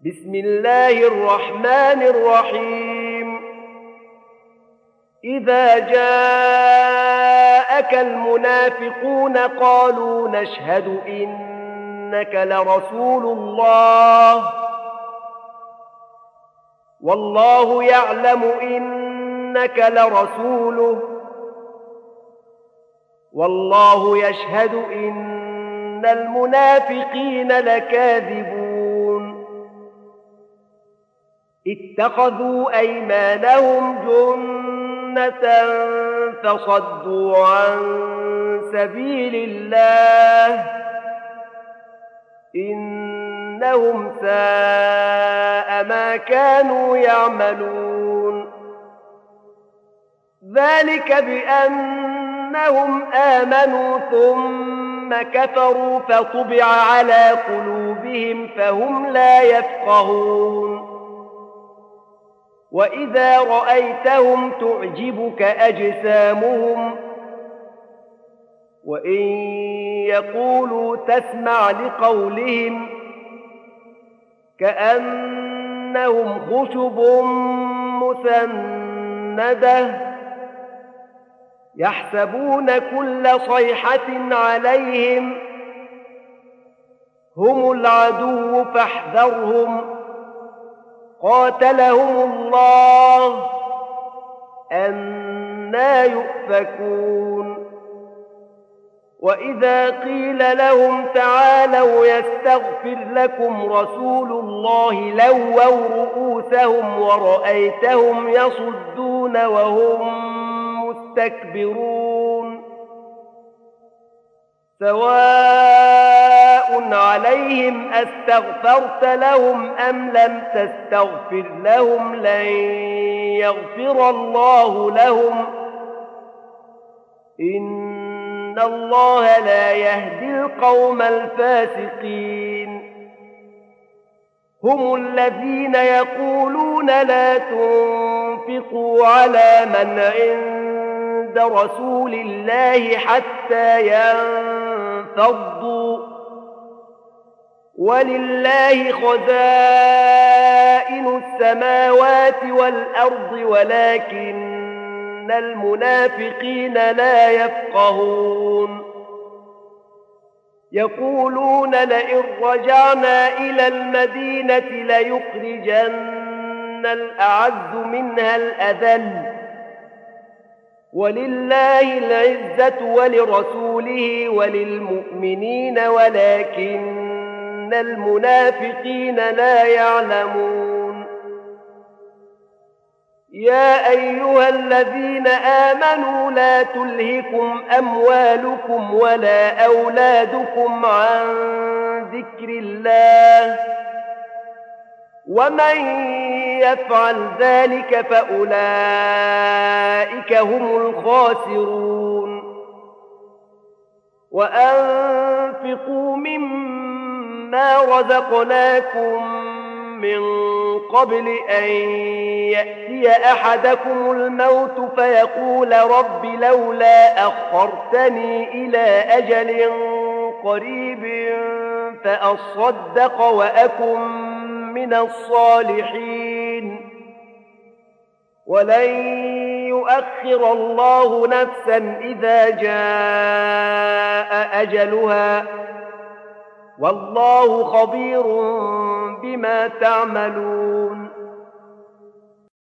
بسم الله الرحمن الرحيم. إذا جاءك المنافقون قالوا نشهد إنك لرسول الله والله يعلم إنك لرسوله والله يشهد إن المنافقين لكاذبون. اتخذوا أيمانهم جنة فصدوا عن سبيل الله إنهم ساء ما كانوا يعملون. ذلك بأنهم آمنوا ثم كفروا فطبع على قلوبهم فهم لا يفقهون. وإذا رأيتهم تعجبك أجسامهم وإن يقولوا تسمع لقولهم كأنهم خشب مسندة يحسبون كل صيحة عليهم هم العدو فاحذرهم قاتلهم الله أنى يؤفكون. وإذا قيل لهم تعالوا يستغفر لكم رسول الله لووا رؤوسهم ورأيتهم يصدون وهم مستكبرون. سواء عليهم أستغفرت لهم أم لم تستغفر لهم لن يغفر الله لهم إن الله لا يهدي القوم الفاسقين. هم الذين يقولون لا تنفقوا على من عند رسول الله حتى ينفضوا ولله خزائن السماوات والأرض ولكن المنافقين لا يفقهون. يقولون لئن رجعنا إلى المدينة ليخرجن الأعز منها الأذل ولله العزة ولرسوله وللمؤمنين ولكن المنافقين لا يعلمون. يا أيها الذين آمنوا لا تلهكم أموالكم ولا أولادكم عن ذكر الله ومن يفعل ذلك فأولئك هم الخاسرون. وأنفقوا مما رزقناكم من قبل أن يأتي أحدكم الموت فيقول رب لولا أخرتني إلى أجل قريب فأصدق وأكن من الصالحين ولن يؤخر الله نفسا إذا جاء أجلها والله خبير بما تعملون.